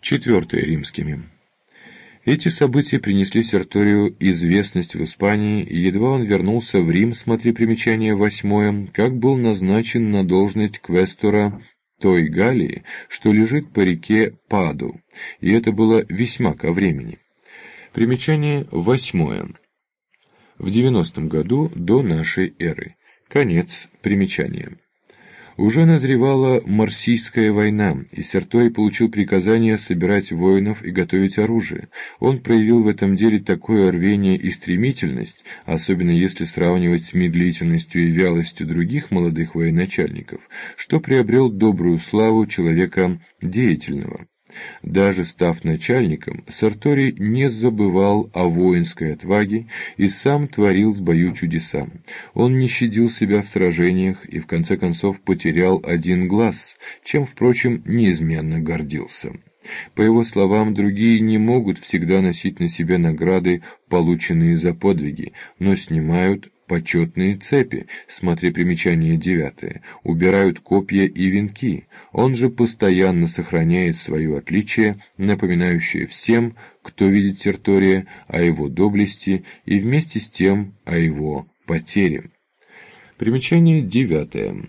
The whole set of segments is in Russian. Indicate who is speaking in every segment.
Speaker 1: Четвертое римскими. Эти события принесли Серторию известность в Испании, и едва он вернулся в Рим, смотри примечание 8, как был назначен на должность квестора той Галлии, что лежит по реке Паду, и это было весьма ко времени. Примечание 8. В 90 году до нашей эры. Конец примечания. Уже назревала Марсийская война, и Серторий получил приказание собирать воинов и готовить оружие. Он проявил в этом деле такое рвение и стремительность, особенно если сравнивать с медлительностью и вялостью других молодых военачальников, что приобрел добрую славу человека деятельного. Даже став начальником, Серторий не забывал о воинской отваге и сам творил в бою чудеса. Он не щадил себя в сражениях и в конце концов потерял один глаз, чем, впрочем, неизменно гордился. По его словам, другие не могут всегда носить на себе награды, полученные за подвиги, но снимают почетные цепи, смотри примечание 9, убирают копья и венки. Он же постоянно сохраняет свое отличие, напоминающее всем, кто видит Сертория, о его доблести и вместе с тем о его потере. Примечание 9.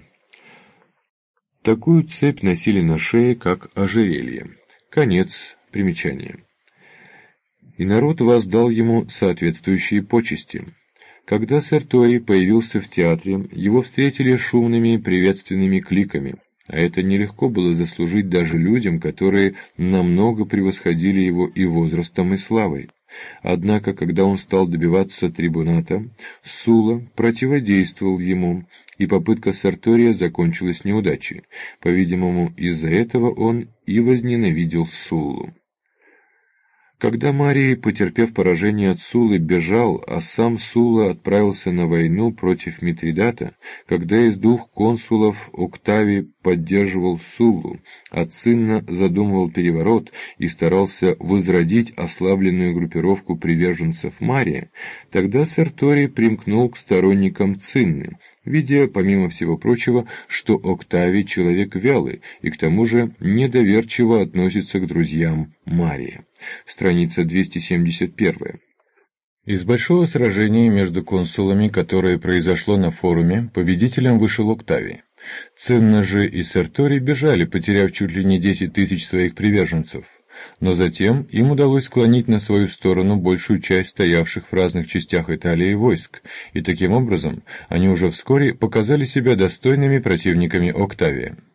Speaker 1: Такую цепь носили на шее, как ожерелье. Конец примечания. И народ воздал ему соответствующие почести. Когда Серторий появился в театре, его встретили шумными приветственными кликами, а это нелегко было заслужить даже людям, которые намного превосходили его и возрастом, и славой. Однако, когда он стал добиваться трибуната, Сула противодействовал ему, и попытка Сертория закончилась неудачей. По-видимому, из-за этого он и возненавидел Суллу. Когда Марий, потерпев поражение от Суллы, бежал, а сам Сулла отправился на войну против Митридата, когда из двух консулов Октавий поддерживал Суллу, а Цинна задумывал переворот и старался возродить ослабленную группировку приверженцев Мария, тогда Серторий примкнул к сторонникам Цинны, видя, помимо всего прочего, что Октавий человек вялый и к тому же недоверчиво относится к друзьям Мария. Страница 271. Из большого сражения между консулами, которое произошло на форуме, победителем вышел Октавий. Цинна же и Серторий бежали, потеряв чуть ли не 10 тысяч своих приверженцев. Но затем им удалось склонить на свою сторону большую часть стоявших в разных частях Италии войск, и таким образом они уже вскоре показали себя достойными противниками Октавия.